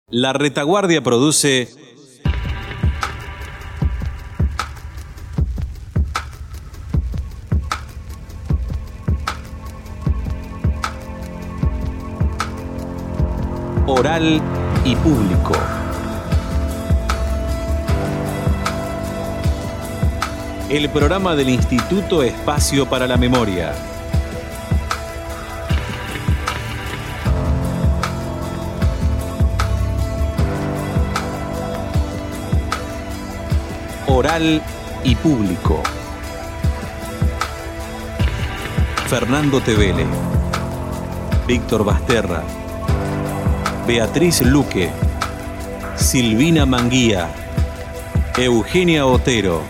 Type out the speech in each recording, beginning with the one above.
La Retaguardia produce Oral y Público. El programa del Instituto Espacio para la Memoria. Oral y Público. Fernando Tevele, Víctor Basterra, Beatriz Luque, Silvina Manguía, Eugenia Otero.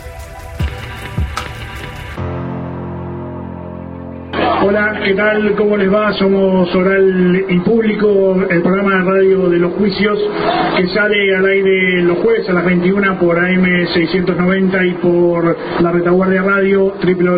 Hola, ¿qué tal? ¿Cómo les va? Somos Oral y Público, el programa de radio de los juicios que sale al aire los jueves a las 21 por AM 690 y por La Retaguardia Radio,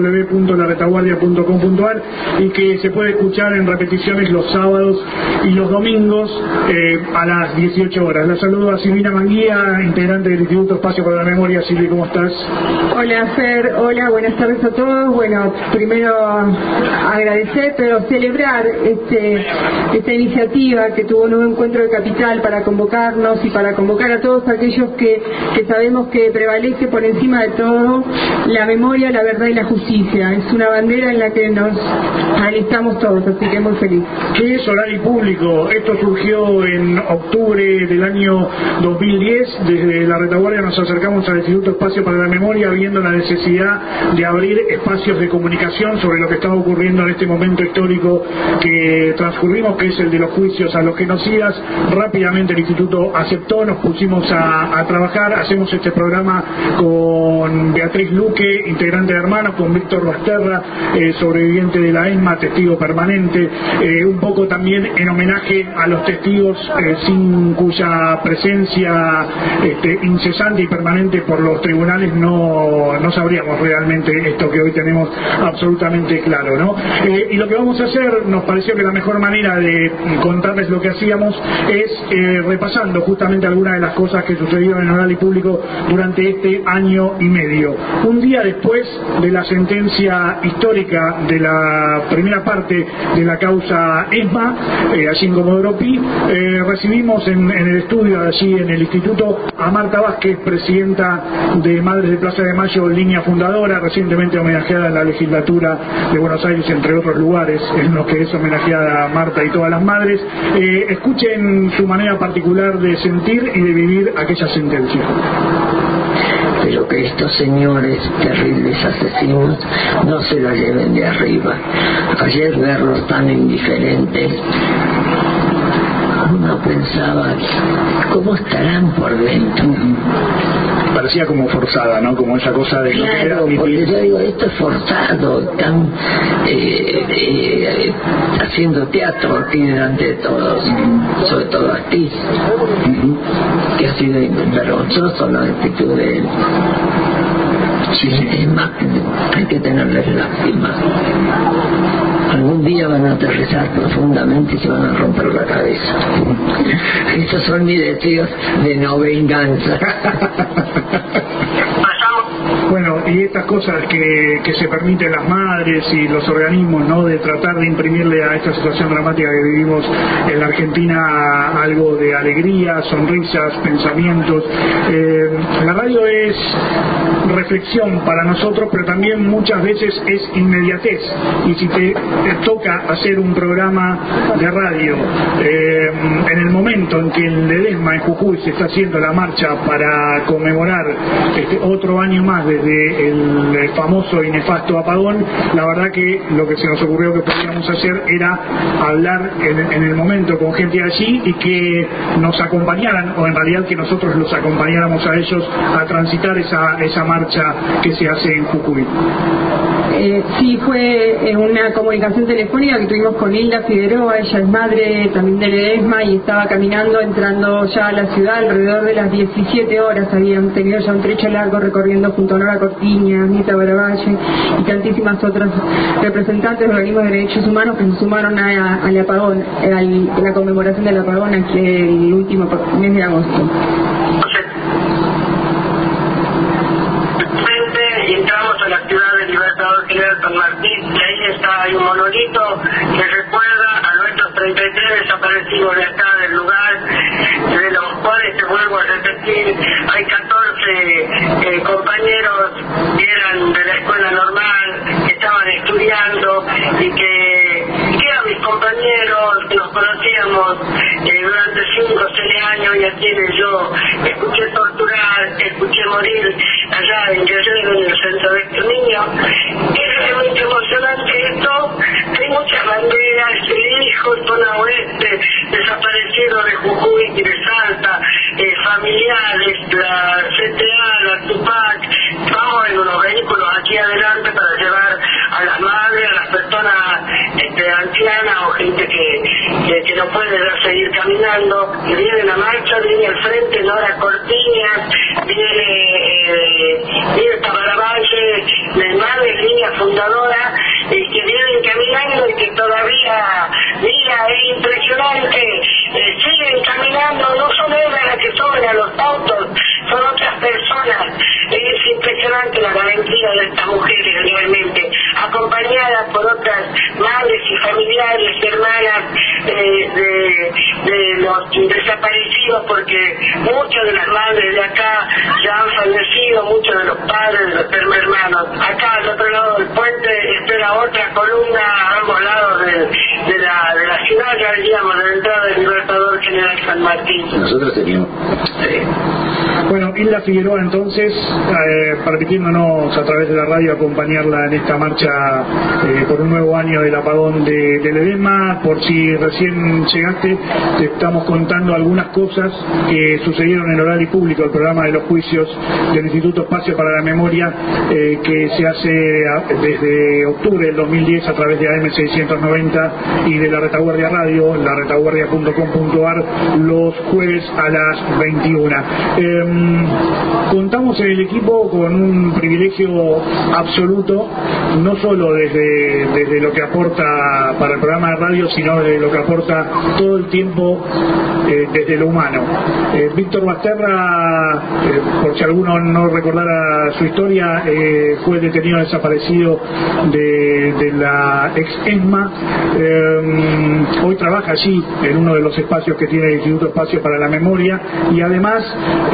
www.laretaguardia.com.ar, y que se puede escuchar en repeticiones los sábados y los domingos a las 18 horas. La saludo a Silvina Manguía, integrante del Instituto Espacio para la Memoria. Silvi, ¿cmo estás? Hola, Fer. Hola, buenas tardes a todos. Bueno, primero agradecer, pero celebrar esta iniciativa que tuvo un nuevo encuentro de capital para convocarnos y para convocar a todos aquellos que sabemos que prevalece por encima de todo la memoria, la verdad y la justicia. Es una bandera en la que nos alistamos todos, así que muy feliz. ¿Qué es Oral y Público? Esto surgió en octubre del año 2010. Desde La Retaguardia nos acercamos al Instituto Espacio para la Memoria viendo la necesidad de abrir espacios de comunicación sobre lo que estaba ocurriendo en este momento histórico que transcurrimos, que es el de los juicios a los genocidas. Rápidamente el Instituto aceptó, nos pusimos a trabajar, hacemos este programa con Beatriz Luque, integrante de Hermanos, con Víctor Basterra, sobreviviente de la ESMA, testigo permanente, un poco también en homenaje a los testigos sin cuya presencia incesante y permanente por los tribunales no sabríamos realmente esto que hoy tenemos absolutamente claro, ¿no? Y lo que vamos a hacer, nos pareció que la mejor manera de contarles lo que hacíamos es repasando justamente algunas de las cosas que sucedieron en Oral y Público durante este año y medio. Un día después de la sentencia histórica de la primera parte de la causa ESMA, allí en Comodoro Pi, recibimos en el estudio allí en el instituto a Marta Vázquez, presidenta de Madres de Plaza de Mayo, línea fundadora, recientemente homenajeada en la legislatura de Buenos Aires, entre otros lugares en los que es homenajeada Marta y todas las madres. Escuchen su manera particular de sentir y de vivir aquella sentencia. Pero que estos señores terribles asesinos no se la lleven de arriba. Ayer verlos tan indiferentes, uno pensaba, ¿cómo estarán por dentro? Parecía como forzada, ¿no? Como esa cosa de... Claro, porque yo digo, esto es forzado, están haciendo teatro aquí delante de todos, sobre todo a ti, que ha sido vergonzoso la actitud de él. Sí. Es más, hay que tenerles lástima. Algún día van a aterrizar profundamente y se van a romper la cabeza. Estos son mis deseos de no venganza. Bueno, y estas cosas que se permiten las madres y los organismos, ¿no? De tratar de imprimirle a esta situación dramática que vivimos en la Argentina algo de alegría, sonrisas, pensamientos. La radio es reflexión para nosotros, pero también muchas veces es inmediatez. Y si te toca hacer un programa de radio en el momento en que en Ledesma, en Jujuy, se está haciendo la marcha para conmemorar otro año más desde el famoso y nefasto apagón, la verdad que lo que se nos ocurrió que podíamos hacer era hablar en el momento con gente allí y que nos acompañaran, o en realidad que nosotros los acompañáramos a ellos a transitar esa marcha que se hace en Jujuy. Sí, fue una comunicación telefónica que tuvimos con Hilda Figueroa. Ella es madre también de Ledesma y estaba acá caminando, entrando ya a la ciudad, alrededor de las 17 horas habían tenido ya un trecho largo recorriendo junto a Nora Cortiña, Anita Baravalle y tantísimas otras representantes de organismos de derechos humanos que se sumaron al apagón, a la conmemoración del apagón aquí el último mes de agosto. Y entramos a la ciudad del Libertador General San Martín, y ahí hay un monolito que recuerda a nuestros 33 desaparecidos de acá del lugar, de los cuales, te vuelvo a repetir, hay 14 compañeros que eran de la escuela normal, que estaban estudiando y que eran mis compañeros, nos conocíamos durante 5 o 6 años, y a quienes yo escuché torturar, escuché morir allá en Guerrero, en el centro de estos niños. Es realmente emocionante esto. Hay muchas banderas, el hijo, zona oeste, desaparecidos de Jujuy y de Salta, familiares, la CTA, la Tupac. Vamos en unos vehículos aquí adelante para llevar a las madres, a las personas ancianas o gente que no puede seguir caminando. Y viene la marcha, viene al frente Nora Cortiñas, viene Baravalle, de madres, línea fundadora, que vienen caminando y que todavía, mira, es impresionante, siguen caminando, no son ellas las que suben a los autos, son otras personas. Es impresionante la valentía de estas mujeres realmente, acompañadas por otras madres y familiares, hermanas de los desaparecidos, porque muchas de las madres de acá ya han fallecido, muchos de los padres de los hermanos. Acá al otro lado del puente espera otra columna a ambos lados de la ciudad, ya diríamos, de la entrada del Libertador General San Martín. Nosotros teníamos... Bueno, Hilda Figueroa, entonces, permitiéndonos a través de la radio acompañarla en esta marcha por un nuevo año del apagón del Edesma. Por si recién llegaste, te estamos contando algunas cosas que sucedieron en Oral y Público, el programa de los juicios del Instituto Espacio para la Memoria, que se hace desde octubre del 2010 a través de AM690 y de la Retaguardia Radio, laretaguardia.com.ar, los jueves a las 21. Contamos en el equipo con un privilegio absoluto, no solo desde lo que aporta para el programa de radio, sino desde lo que aporta todo el tiempo desde lo humano. Víctor Basterra, por si alguno no recordara su historia, fue detenido desaparecido de la ex ESMA. Hoy trabaja allí en uno de los espacios que tiene el Instituto Espacio para la Memoria, y además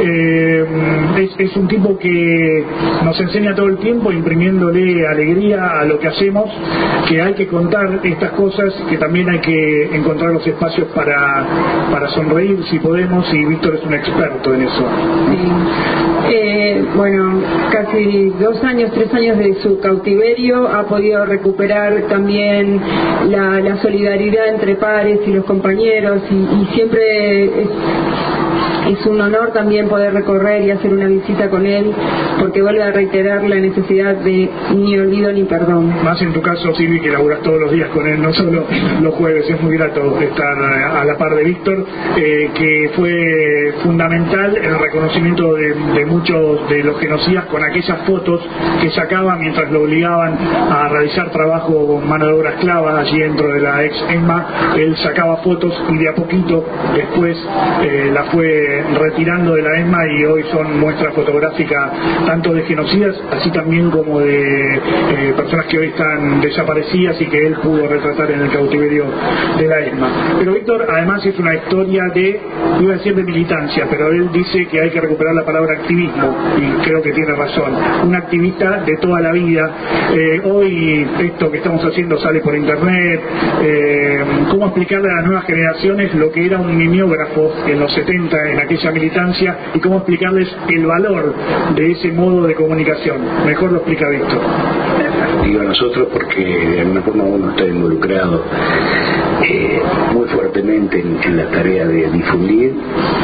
es un tipo que nos enseña todo el tiempo, imprimiéndole alegría a lo que hacemos, que hay que contar estas cosas, que también hay que encontrar los espacios para sonreír si podemos, y Víctor es un experto en eso. Sí. Bueno, casi 2 años, 3 años de su cautiverio, ha podido recuperar también la solidaridad entre pares y los compañeros, y siempre es un honor también poder recorrer y hacer una visita con él, porque vuelve a reiterar la necesidad de ni olvido ni perdón. Más en tu caso, Silvi, que laburás todos los días con él, no solo los jueves. Es muy grato estar a la par de Víctor, que fue fundamental en el reconocimiento de muchos de los genocidas con aquellas fotos que sacaba mientras lo obligaban a realizar trabajo con mano de obra esclava allí dentro de la ex ESMA. Él sacaba fotos y de a poquito después la fue retirando de la ESMA, y hoy son muestra fotográfica tanto de genocidas, así también como de personas que hoy están desaparecidas y que él pudo retratar en el cautiverio de la ESMA. Pero Víctor además es una historia iba a decir de militancia, pero él dice que hay que recuperar la palabra activismo, y creo que tiene razón. Un activista de toda la vida. Hoy esto que estamos haciendo sale por internet. ¿Cómo explicarle a las nuevas generaciones lo que era un mimeógrafo en los 70 en aquella militancia, y cómo explicarles el valor de ese modo de comunicación? Mejor lo explica Víctor. Digo a nosotros porque de alguna forma uno está involucrado muy fuertemente en la tarea de difundir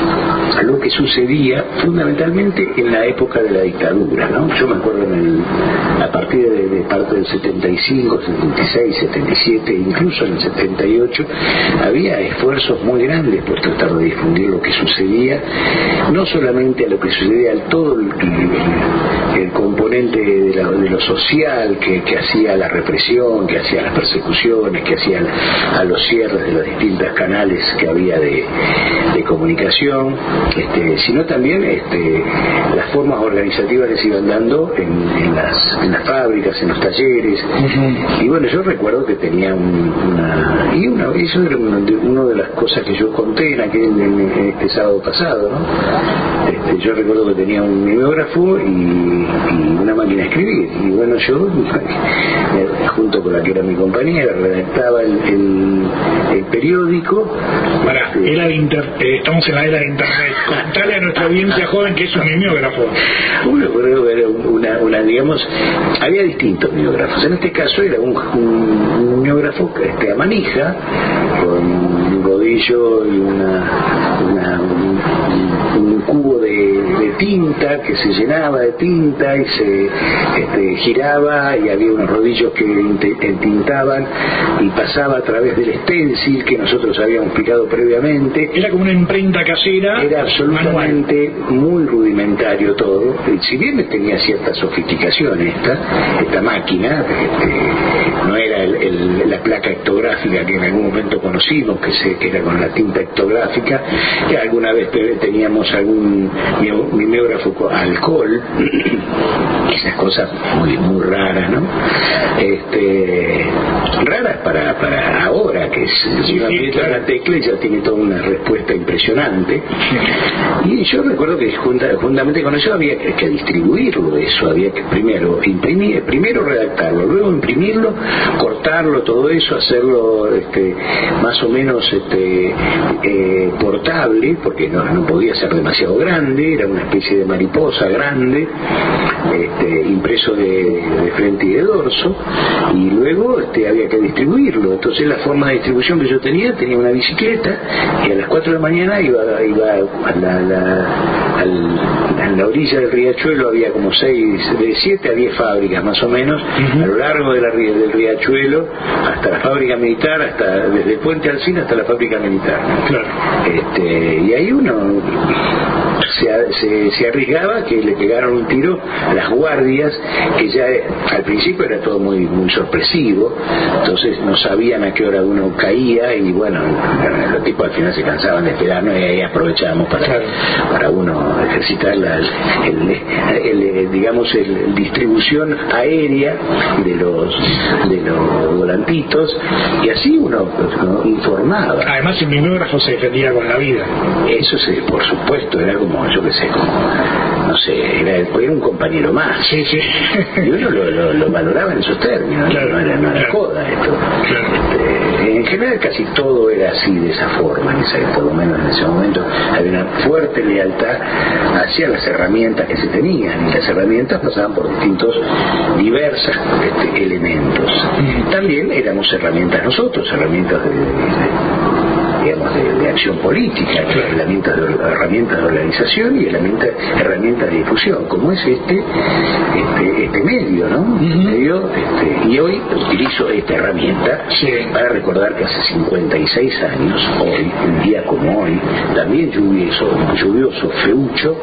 lo que sucedía fundamentalmente en la época de la dictadura, ¿no? Yo me acuerdo a partir de parte del 75, 76, 77, incluso en el 78, había esfuerzos muy grandes por tratar de difundir lo que sucedía, no solamente a lo que sucedía al todo el componente de lo social que hacía la represión, que hacía las persecuciones, que hacía a los cierres de los distintos canales que había de comunicación, sino también las formas organizativas que se iban dando en las fábricas, en los talleres. Y bueno, yo recuerdo que tenía eso era una de las cosas que yo conté en este sábado pasado, ¿no? Yo recuerdo que tenía un mimeógrafo y una máquina de escribir, y bueno, yo junto con la que era mi compañera redactaba el periódico. Estamos en la era de internet. Contale a nuestra audiencia joven que es un mimeógrafo. Digamos, había distintos mimeógrafos. En este caso era un mimeógrafo a manija, con un rodillo y un cubo de tinta que se llenaba de tinta y se giraba, y había unos rodillos que entintaban y pasaba a través del stencil que nosotros habíamos picado previamente. Era como una imprenta casera. Era absolutamente muy rudimentario todo. Si bien tenía cierta sofisticación esta máquina, no era la placa ectográfica que en algún momento conocimos, que era con la tinta ectográfica, que alguna vez teníamos algún mimeógrafo a alcohol, esas cosas muy raras, ¿no? Raras para ahora, que la tecla ya tiene toda una respuesta impresionante. Y yo recuerdo que juntamente con eso había que distribuirlo, eso había que primero redactarlo, luego imprimirlo, cortarlo, todo eso, hacerlo más o menos portable, porque no podía ser demasiado grande, era una especie de mariposa grande, impreso de frente y de dorso, y luego había que distribuirlo. Entonces la forma de distribución que yo tenía una bicicleta, y a las 4 de la mañana iba a la orilla del riachuelo, había como de 7 a 10 fábricas más o menos, a lo largo del riachuelo, hasta la fábrica militar, desde el puente Alsina hasta la fábrica militar. Claro. Y ahí uno se arriesgaba que le pegaron un tiro a las guardias, que ya al principio era todo muy sorpresivo, entonces no sabían a qué hora uno caía, y bueno, los tipos al final se cansaban de esperarnos, y ahí aprovechábamos para uno ejercitar digamos el distribución aérea de los volantitos, y así uno informaba. Además el mimeógrafo se defendía con la vida. Eso por supuesto, era como, yo qué sé, no sé, era un compañero más. Sí. Y uno lo valoraba en esos términos, no era joda esto. Claro. En general casi todo era así, de esa forma, por lo menos en ese momento había una fuerte lealtad hacia las herramientas que se tenían, y las herramientas pasaban por diversas elementos. También éramos herramientas nosotros, herramientas de acción política, herramientas de organización y herramientas de difusión, como es este medio, ¿no? Y hoy utilizo esta herramienta para recordar que hace 56 años, hoy, un día como hoy, también lluvioso, feucho,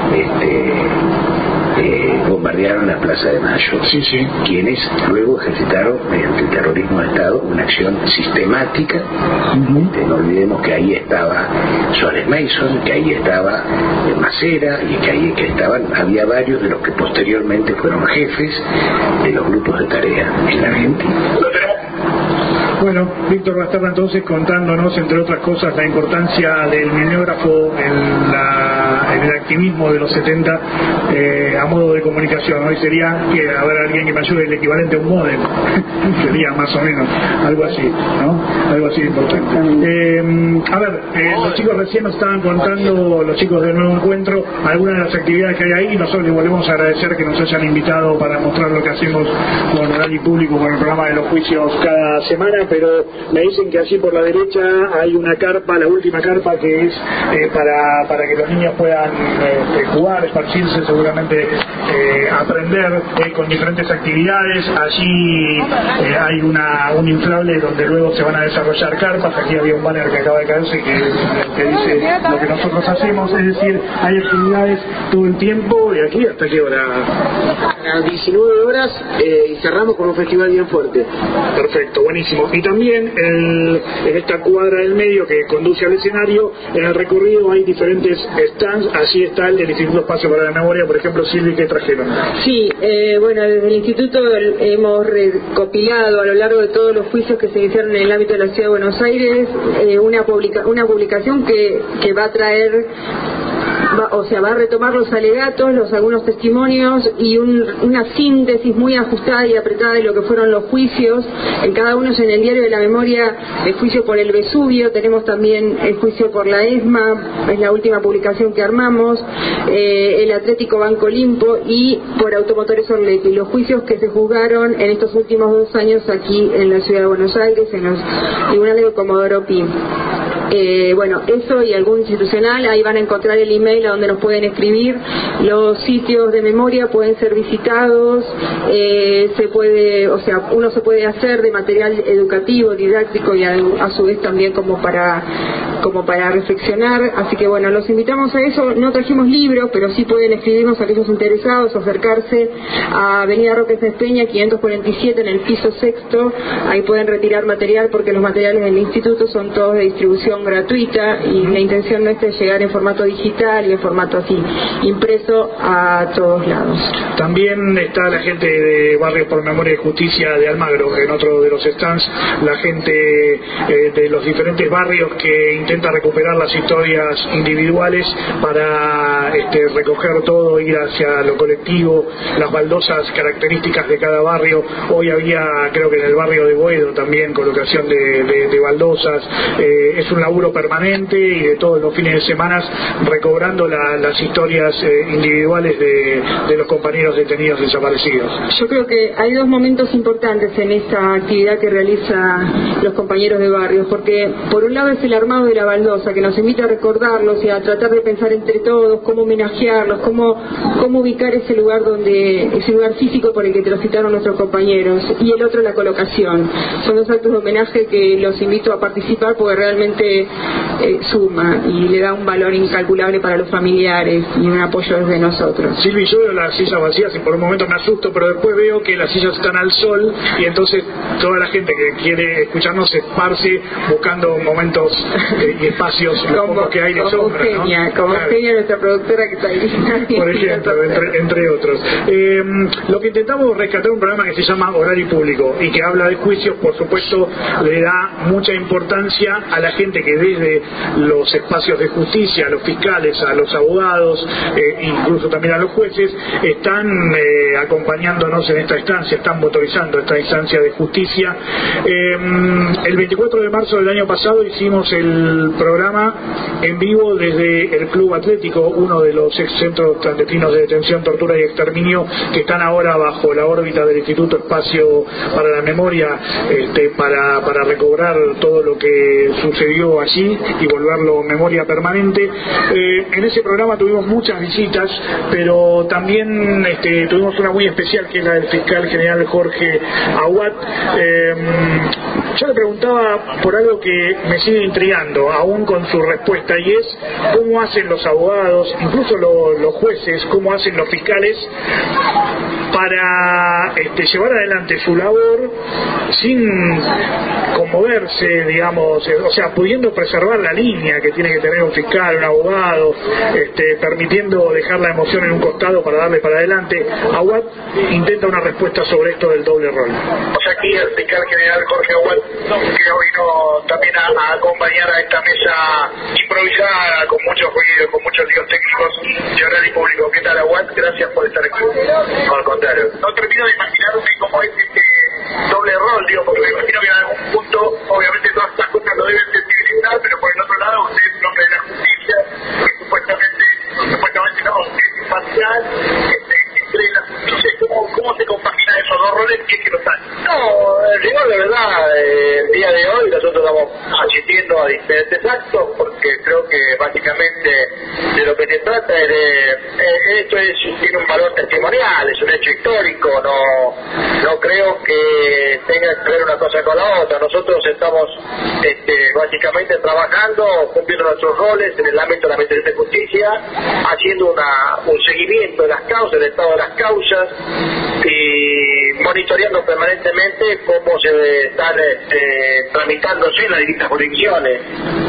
bombardearon la Plaza de Mayo, quienes luego ejercitaron mediante el terrorismo de Estado una acción sistemática. No olvidemos que ahí estaba Suárez Mason, que ahí estaba Macera, y que había varios de los que posteriormente fueron jefes de los grupos de tarea en la Argentina. Bueno, Víctor Basterra entonces contándonos, entre otras cosas, la importancia del mimeógrafo en la el activismo de los 70 a modo de comunicación. Hoy sería que haber alguien que me ayude, el equivalente a un modem, sería más o menos algo así, ¿no? Algo así importante. Los chicos recién nos estaban contando, los chicos del Nuevo Encuentro, algunas de las actividades que hay ahí, y nosotros les volvemos a agradecer que nos hayan invitado para mostrar lo que hacemos con Horario Público, con el programa de los juicios cada semana, pero me dicen que allí por la derecha hay una carpa, la última carpa, que es para que los niños puedan jugar, esparcirse, seguramente aprender con diferentes actividades. Allí hay un inflable donde luego se van a desarrollar carpas. Aquí había un banner que acaba de caerse que dice lo que nosotros hacemos, es decir, hay actividades todo el tiempo. ¿De aquí hasta qué hora? A 19 horas y cerramos con un festival bien fuerte. Perfecto, buenísimo. Y también en esta cuadra del medio que conduce al escenario, en el recorrido hay diferentes stands. Allí está el del Instituto Espacio para la Memoria, por ejemplo. Silvi, ¿qué trajeron? Sí, bueno, desde el Instituto hemos recopilado a lo largo de todos los juicios que se iniciaron en el ámbito de la Ciudad de Buenos Aires una publicación que va a traer, va a retomar los alegatos, algunos testimonios y una síntesis muy ajustada y apretada de lo que fueron los juicios. En cada uno, en el Diario de la Memoria, el juicio por el Vesubio, tenemos también el juicio por la ESMA, es la última publicación que armamos, el Atlético Banco Limpo y por Automotores Orletti, los juicios que se juzgaron en estos últimos 2 años aquí en la Ciudad de Buenos Aires, en los tribunales de Comodoro Pi. Bueno, eso y algún institucional, ahí van a encontrar el email a donde nos pueden escribir. Los sitios de memoria pueden ser visitados, uno se puede hacer de material educativo, didáctico y a su vez también como para reflexionar. Así que bueno, los invitamos a eso. No trajimos libros, pero sí pueden escribirnos a aquellos interesados, acercarse a Avenida Roque Sáenz Peña 547 en el piso 6º. Ahí pueden retirar material porque los materiales del instituto son todos de distribución gratuita y la intención nuestra es llegar en formato digital y en formato así impreso a todos lados. También está la gente de Barrios por Memoria y Justicia de Almagro, en otro de los stands, la gente de los diferentes barrios que intenta recuperar las historias individuales para recoger todo, ir hacia lo colectivo, las baldosas características de cada barrio. Hoy había, creo que en el barrio de Boedo también, colocación de baldosas. Es un laburo permanente y de todos los fines de semana recobrando las historias individuales de los compañeros detenidos desaparecidos. Yo creo que hay 2 momentos importantes en esta actividad que realizan los compañeros de barrios, porque por un lado es el armado de la baldosa que nos invita a recordarlos y a tratar de pensar entre todos cómo homenajearlos, cómo ubicar ese lugar físico por el que transitaron nuestros compañeros, y el otro la colocación. Son 2 actos de homenaje que los invito a participar porque realmente suma y le da un valor incalculable para los familiares y un apoyo desde nosotros. Silvi, yo veo las sillas vacías y por un momento me asusto, pero después veo que las sillas están al sol y entonces toda la gente que quiere escucharnos se esparce buscando momentos y espacios que hay de sombra, Eugenia, ¿no? Como Eugenia, nuestra productora que está ahí. Por ejemplo, entre otros. Lo que intentamos rescatar un programa que se llama Horario Público y que habla de juicios, por supuesto, le da mucha importancia a la gente que desde los espacios de justicia, a los fiscales, a los abogados, incluso también a los jueces, están acompañándonos en esta instancia, están motorizando esta instancia de justicia. El 24 de marzo del año pasado hicimos el programa en vivo desde el Club Atlético, uno de los ex centros clandestinos de detención, tortura y exterminio que están ahora bajo la órbita del Instituto Espacio para la Memoria, para recobrar todo lo que sucedió allí y volverlo memoria permanente. En ese programa tuvimos muchas visitas, pero también tuvimos una muy especial que es la del fiscal general Jorge Aguat. Yo le preguntaba por algo que me sigue intrigando, aún con su respuesta, y es cómo hacen los abogados, incluso los jueces, cómo hacen los fiscales para llevar adelante su labor sin conmoverse, digamos, o sea, pudiendo preservar la línea que tiene que tener un fiscal, un abogado, permitiendo dejar la emoción en un costado para darle para adelante. Aguat intenta una respuesta sobre esto del doble rol. O sea, aquí el fiscal general Jorge Aguat, que vino también a acompañar a esta mesa improvisada, con muchos ruidos, con muchos líos técnicos, gracias por estar aquí. No, al contrario. No termino de imaginarme cómo es este doble rol, digo, porque me imagino que en algún punto, obviamente todas estas cosas no deben sensibilizar, pero por el otro lado usted es un hombre de la justicia, que supuestamente no, es imparcial, cree en la justicia. ¿Cómo se compagina esos dos roles que es que no están? No, digo la verdad, el día de hoy nosotros estamos asistiendo a diferentes actos, porque creo que básicamente de lo que se trata es de esto tiene un valor testimonial, es un hecho histórico, no creo que tenga que ver una cosa con la otra. Nosotros estamos básicamente trabajando, cumpliendo nuestros roles en el ámbito de la Administración de Justicia, haciendo un seguimiento de las causas, del estado de las causas, y monitoreando permanentemente cómo se están tramitándose en las distintas jurisdicciones.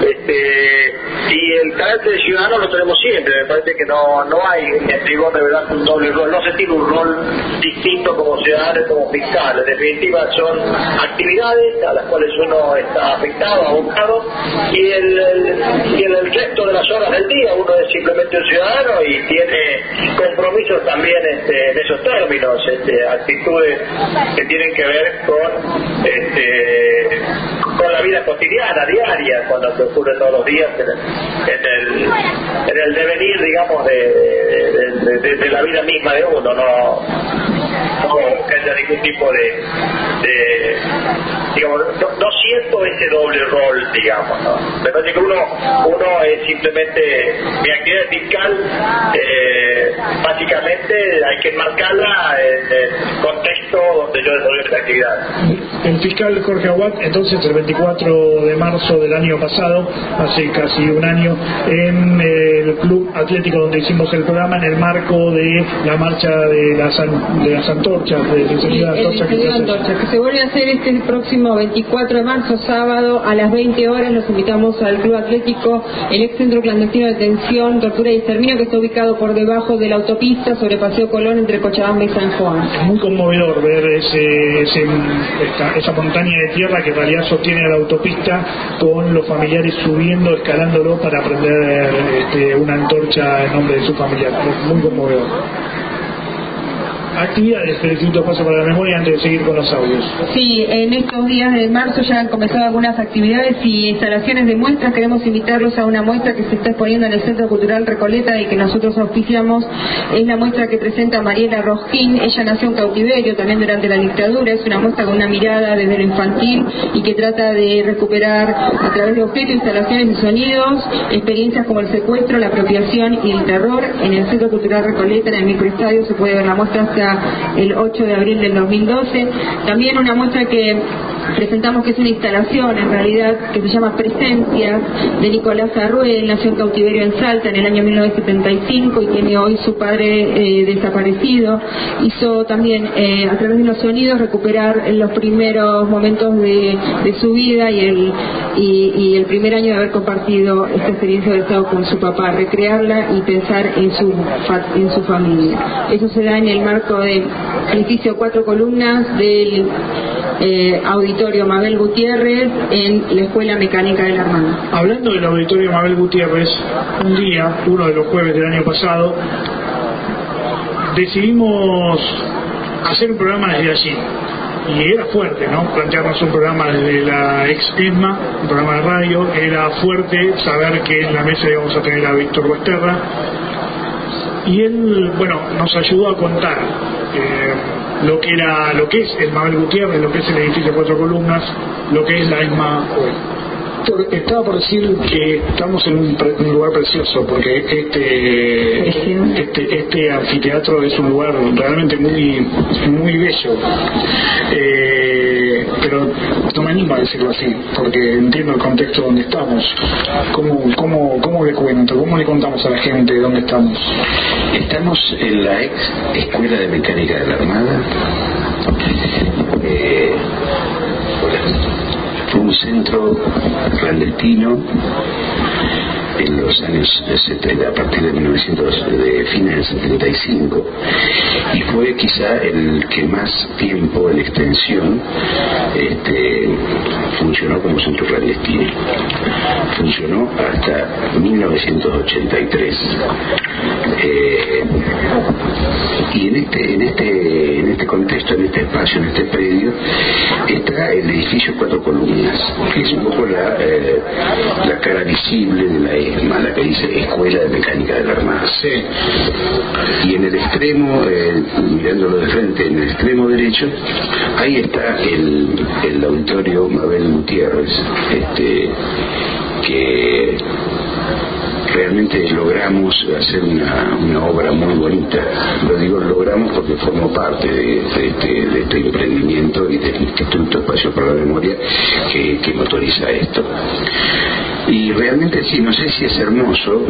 Y el carácter ciudadano lo tenemos siempre. Me parece que no hay en rigor de verdad un doble rol, no se tiene un rol distinto como ciudadano y como fiscal. En definitiva son actividades a las cuales uno está afectado, abocado, y en el resto de las horas del día uno es simplemente un ciudadano y tiene compromisos también en esos términos, actitudes que tienen que ver con la vida cotidiana, diaria, cuando se ocurre todos los días en el devenir, digamos, de la vida misma de uno, no que haya ningún tipo digamos, no siento ese doble rol, digamos, ¿no? Me parece que uno es simplemente, mi actividad fiscal, básicamente hay que enmarcarla en el contexto donde yo desarrollo esta actividad. El fiscal Jorge Aguat, entonces, el 24 de marzo del año pasado, hace casi un año, en el Club Atlético donde hicimos el programa, en el marco de la marcha de las antorchas, del encendido de antorchas, que se vuelve a hacer el próximo 24 de marzo, sábado, a las 20 horas. Los invitamos al Club Atlético, el ex centro clandestino de detención, tortura y exterminio, que está ubicado por debajo de la autopista sobre Paseo Colón, entre Cochabamba y San Juan. Es muy conmovedor ver esa montaña de tierra que en realidad sostiene la autopista, con los familiares subiendo, escalándolo para prender una antorcha en nombre de su familiar. Es muy conmovedor. Actividades del Instituto Espacio para la Memoria, antes de seguir con los audios. Sí, en estos días de marzo ya han comenzado algunas actividades y instalaciones de muestras. Queremos invitarlos a una muestra que se está exponiendo en el Centro Cultural Recoleta y que nosotros auspiciamos. Es la muestra que presenta Mariela Rosquín. Ella nació en cautiverio también durante la dictadura. Es una muestra con una mirada desde lo infantil y que trata de recuperar a través de objetos, instalaciones y sonidos experiencias como el secuestro, la apropiación y el terror. En el Centro Cultural Recoleta, en el microestadio, se puede ver la muestra hasta el 8 de abril del 2012. También una muestra que presentamos, que es una instalación en realidad, que se llama Presencias, de Nicolás Arrué. Nació en cautiverio en Salta en el año 1975 y tiene hoy su padre desaparecido. Hizo también a través de los sonidos recuperar los primeros momentos de su vida y el primer año de haber compartido esta experiencia de estado con su papá, recrearla y pensar en su familia. Eso se da en el marco del edificio 4 columnas del Auditorio Mabel Gutiérrez, en la Escuela Mecánica de la Armada. Hablando del Auditorio Mabel Gutiérrez, un día, uno de los jueves del año pasado, decidimos hacer un programa desde allí. Y era fuerte, ¿no? Plantearnos un programa desde la ex ESMA, un programa de radio. Era fuerte saber que en la mesa íbamos a tener a Víctor Westerra. Y él, nos ayudó a contar lo que es el Mabel Gutiérrez, lo que es el edificio 4 columnas, lo que es la ESMA hoy. Estaba por decir que estamos en un lugar precioso, porque este anfiteatro es un lugar realmente muy, muy bello. Pero no me animo a decirlo así, porque entiendo el contexto donde estamos. ¿Cómo le cuento? ¿Cómo le contamos a la gente dónde estamos? Estamos en la ex Escuela de Mecánica de la Armada. Fue un centro clandestino en los años 70, a partir de fines del 75, y fue quizá el que más tiempo en extensión funcionó como centro clandestino. Funcionó hasta 1983. Y en este contexto, en este espacio, en este predio, está el edificio Cuatro Columnas, que es un poco la cara visible de la ESMA, la que dice Escuela de Mecánica de la Armada. Sí. Y en el extremo, mirándolo de frente, en el extremo derecho, ahí está el auditorio Mabel Gutiérrez, que realmente logramos hacer una obra muy bonita. Lo digo logramos porque formo parte de este emprendimiento y del Instituto Espacio para la Memoria que motoriza esto. Y realmente sí, no sé si es hermoso,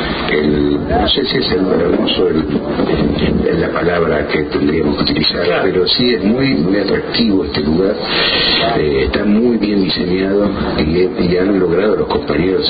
es la palabra que tendríamos que utilizar, claro. Pero sí es muy, muy atractivo este lugar, está muy bien diseñado y han logrado los compañeros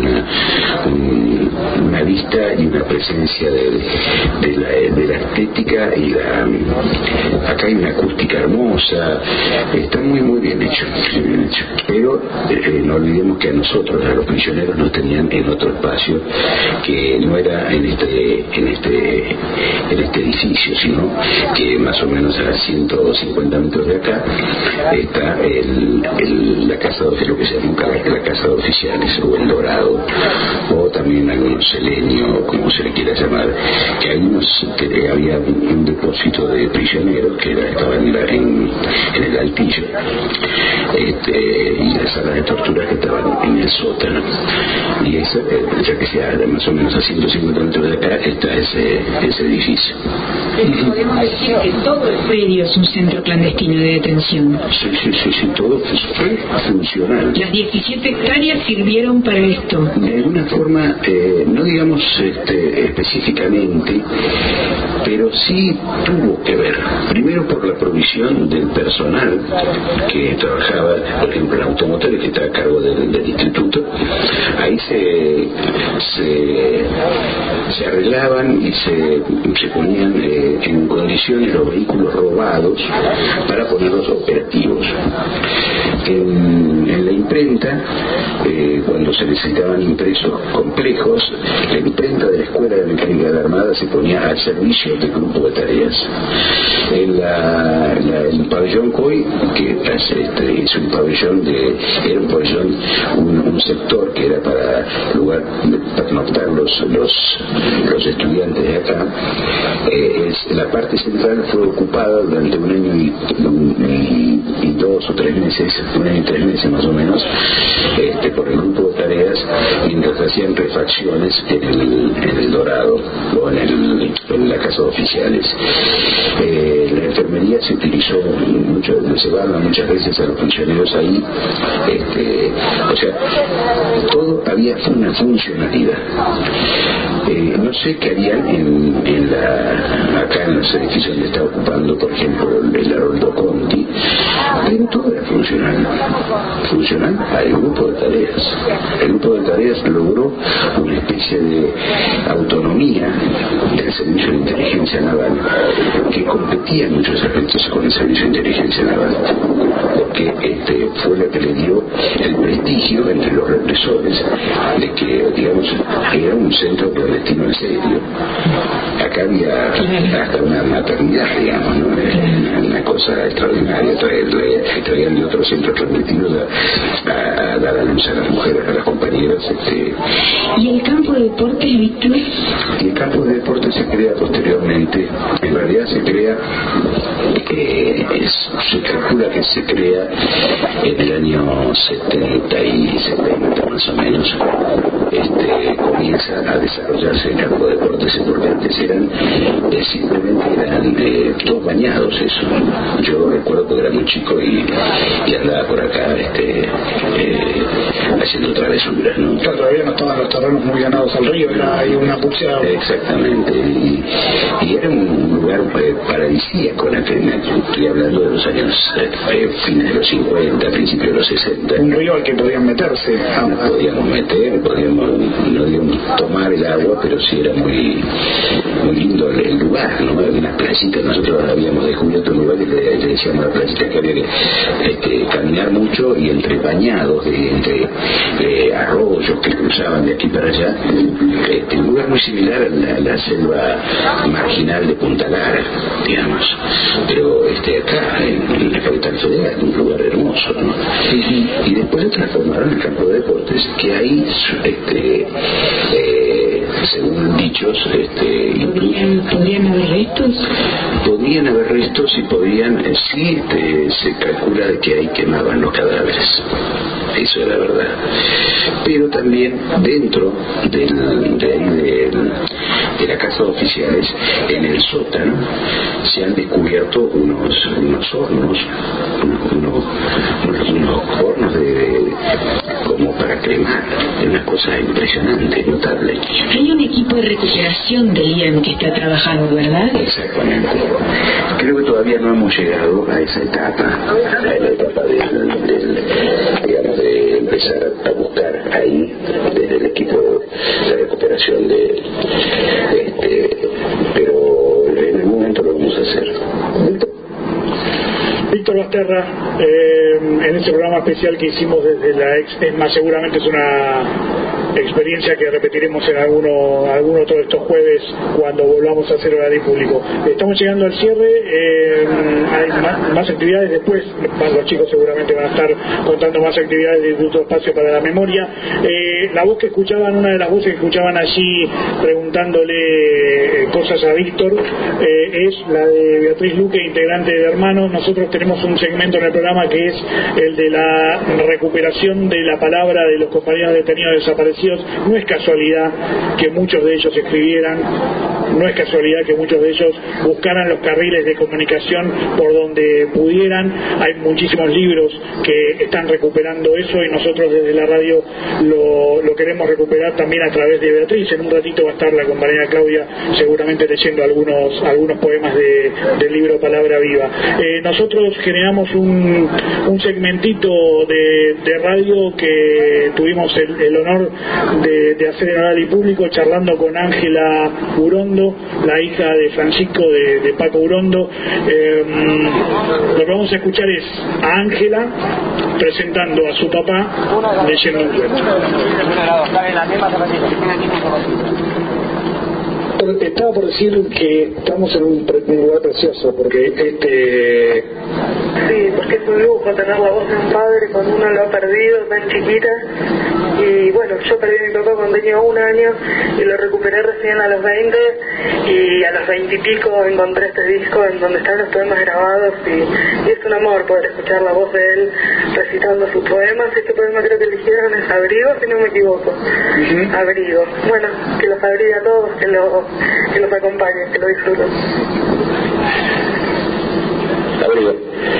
una vista y una presencia de la estética y acá hay una acústica hermosa, está muy muy bien hecho, pero no olvidemos que a nosotros, a los prisioneros, nos tenían en otro espacio que no era en este edificio, sino que más o menos a 150 metros de acá está la casa de lo que se llama la casa de oficiales, o el Dorado, o también algunos Selenio, como se le quiera llamar, que había un depósito de prisioneros que estaba en el Altillo, y las salas de tortura que estaban en el sótano. Y eso, ya que sea más o menos a 150 metros de acá, está ese edificio. Podemos decir que todo el predio es un centro clandestino de detención. Sí, todo fue funcional. Las 17 hectáreas sirvieron para esto. De alguna forma, no digamos específicamente, pero sí tuvo que ver. Primero por la provisión del personal que trabajaba, por ejemplo, en automotores, que está a cargo del instituto. Ahí se arreglaban y se ponían en condiciones los vehículos robados para ponerlos operativos. En la imprenta, cuando se necesitaban impresos complejos, la imprenta de la Escuela de Mecánica de la Armada se ponía al servicio del grupo de tareas. En el pabellón COI, que es un pabellón un sector que era para pernoctar los estudiantes de acá, la parte central fue ocupada durante un año y 2 o 3 meses, un año y 3 meses más o menos, por el grupo de tareas, mientras hacían refacciones en el Dorado o en la casa de oficiales. La enfermería se utilizó mucho, se llevaban muchas veces a los prisioneros ahí, o sea, todo había una funcionalidad. No sé qué harían acá en los edificios donde está ocupando, por ejemplo, el Haroldo Conti, pero todo era funcional al grupo de tareas. El grupo de tareas logró una especie de autonomía del servicio de inteligencia naval que competía en muchos aspectos con el servicio de inteligencia naval, porque fue la que le dio el prestigio entre los represores de que, digamos, era un centro clandestino en serio. Acá había hasta una maternidad, digamos, ¿no? Una cosa extraordinaria. Traían de otros centros clandestinos a dar a luz a las mujeres, a las compañeras. ¿Y el campo de deportes, Víctor? Y el campo de deportes se crea posteriormente. En realidad se crea, se calcula que se crea en el año 70 más o menos. Comienza a desarrollarse el campo de deportes, porque antes simplemente eran todos bañados, eso. Yo recuerdo que era muy chico y andaba por acá haciendo travesuras, ¿no? Claro, todavía no estaban los terrenos muy ganados al río, era ahí una buceada. Exactamente, y era un lugar paradisíaco, estoy hablando de los años fines de los 50, principios de los 60. Un río al que podían meterse. Nos podíamos meter, no digamos tomar el agua, pero sí era muy muy lindo el lugar, ¿no? Había unas placitas, nosotros habíamos descubierto un lugar que le decíamos a la placita que había que caminar mucho, y entre bañados, entre arroyos que cruzaban de aquí para allá, un lugar lugar muy similar a la selva marginal de Punta Lara, digamos, pero acá en la capital federal, un lugar hermoso, ¿no? Y después lo transformaron en campo de deportes, que ahí según dichos, ¿Podrían haber restos? Podían haber restos y podían, sí, se calcula de que ahí quemaban los cadáveres. Eso es la verdad. Pero también dentro de la casa de oficiales, en el sótano, se han descubierto unos hornos, unos hornos como para cremar, una cosa impresionante, notable. Hay un equipo de recuperación del IEM que está trabajando, ¿verdad? Exactamente. Creo que todavía no hemos llegado a esa etapa, de empezar a buscar ahí desde el equipo de recuperación pero en el momento lo vamos a hacer. Víctor Basterra, en este programa especial que hicimos desde la ESMA, seguramente es una experiencia que repetiremos en alguno de estos jueves cuando volvamos a hacer horario público. Estamos llegando al cierre, hay más actividades después, los chicos seguramente van a estar contando más actividades del Instituto Espacio para la Memoria. La voz que escuchaban, una de las voces que escuchaban allí preguntándole cosas a Víctor, es la de Beatriz Luque, integrante de Hermanos. Nosotros tenemos un segmento en el programa que es el de la recuperación de la palabra de los compañeros detenidos desaparecidos. No es casualidad que muchos de ellos escribieran, no es casualidad que muchos de ellos buscaran los carriles de comunicación por donde pudieran. Hay muchísimos libros que están recuperando eso y nosotros desde la radio lo queremos recuperar también a través de Beatriz. En un ratito va a estar la compañera Claudia seguramente leyendo algunos poemas del libro Palabra Viva. Nosotros generamos un segmentito de radio que tuvimos el honor de hacer en oral y público, charlando con Ángela Urondo, la hija de Francisco de Paco Urondo. Lo que vamos a escuchar es a Ángela presentando a su papá leyendo un cuento. Estaba por decir que estamos en un lugar precioso, porque Sí, porque es un lujo tener la voz de un padre cuando uno lo ha perdido tan chiquita. Y bueno, yo perdí a mi papá cuando tenía 1 año y lo recuperé recién a los 20, y a los 20 y pico encontré este disco en donde están los poemas grabados, y es un amor poder escuchar la voz de él recitando sus poemas. Este poema creo que eligieron es Abrigo, si no me equivoco. Abrigo. Bueno, que los abrigue a todos, que los acompañen, que lo disfruten. Abrigo.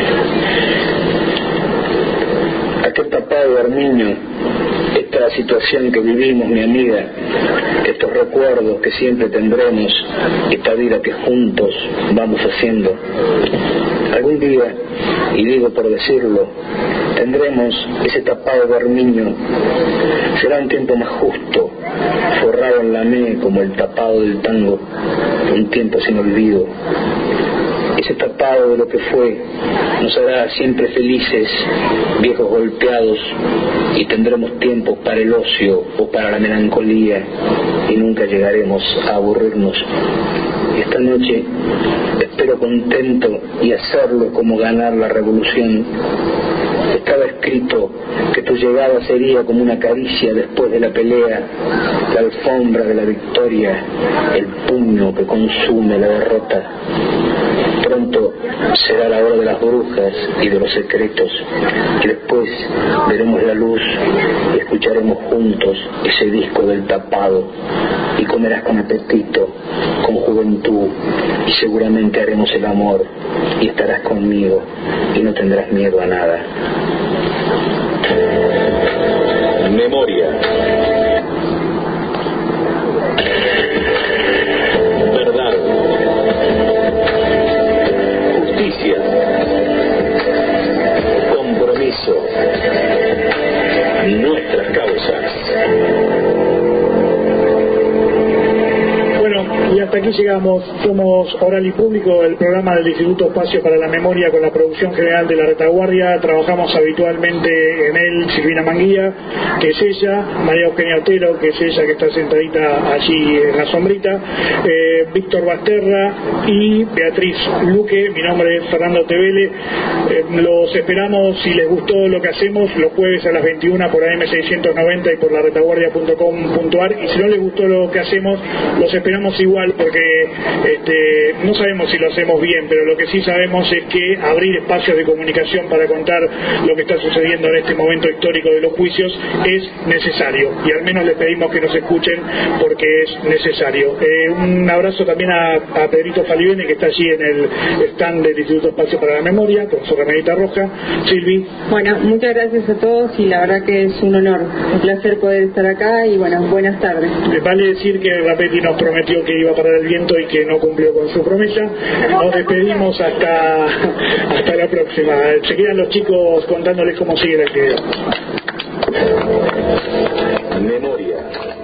Aquel tapado de Armiño, esta situación que vivimos, mi amiga, estos recuerdos que siempre tendremos, esta vida que juntos vamos haciendo. Algún día, y digo por decirlo, tendremos ese tapado de Armiño. Será un tiempo más justo, forrado en la me como el tapado del tango, un tiempo sin olvido. Ese tapado de lo que fue nos hará siempre felices, viejos golpeados, y tendremos tiempo para el ocio o para la melancolía, y nunca llegaremos a aburrirnos. Y esta noche espero contento y hacerlo como ganar la revolución. Estaba escrito que tu llegada sería como una caricia después de la pelea, la alfombra de la victoria, el puño que consume la derrota. Pronto será la hora de las brujas y de los secretos, y después veremos la luz y escucharemos juntos ese disco del tapado, y comerás con apetito, con juventud, y seguramente haremos el amor, y estarás conmigo, y no tendrás miedo a nada. Memoria. Verdad. Justicia. Compromiso. Nuestras causas. Bueno, y hasta hasta aquí llegamos. Somos Oral y Público, el programa del Instituto Espacio para la Memoria con la producción general de La Retaguardia. Trabajamos habitualmente en él Silvina Manguía, que es ella, María Eugenia Otero, que es ella que está sentadita allí en la sombrita, Víctor Basterra y Beatriz Luque. Mi nombre es Fernando Tevele. Los esperamos, si les gustó lo que hacemos, los jueves a las 21 por AM690 y por laretaguardia.com.ar, y si no les gustó lo que hacemos, los esperamos igual, porque no sabemos si lo hacemos bien, pero lo que sí sabemos es que abrir espacios de comunicación para contar lo que está sucediendo en este momento histórico de los juicios es necesario, y al menos les pedimos que nos escuchen porque es necesario. Un abrazo también a Pedrito Falivene, que está allí en el stand del Instituto Espacio para la Memoria con su remerita roja. Silvi. Bueno, muchas gracias a todos y la verdad que es un honor, un placer poder estar acá y bueno, buenas tardes. Vale decir que Rapetti nos prometió que iba a parar el viento y que no cumplió con su promesa. Nos despedimos hasta la próxima. Se quedan los chicos contándoles cómo sigue la actividad. Memoria.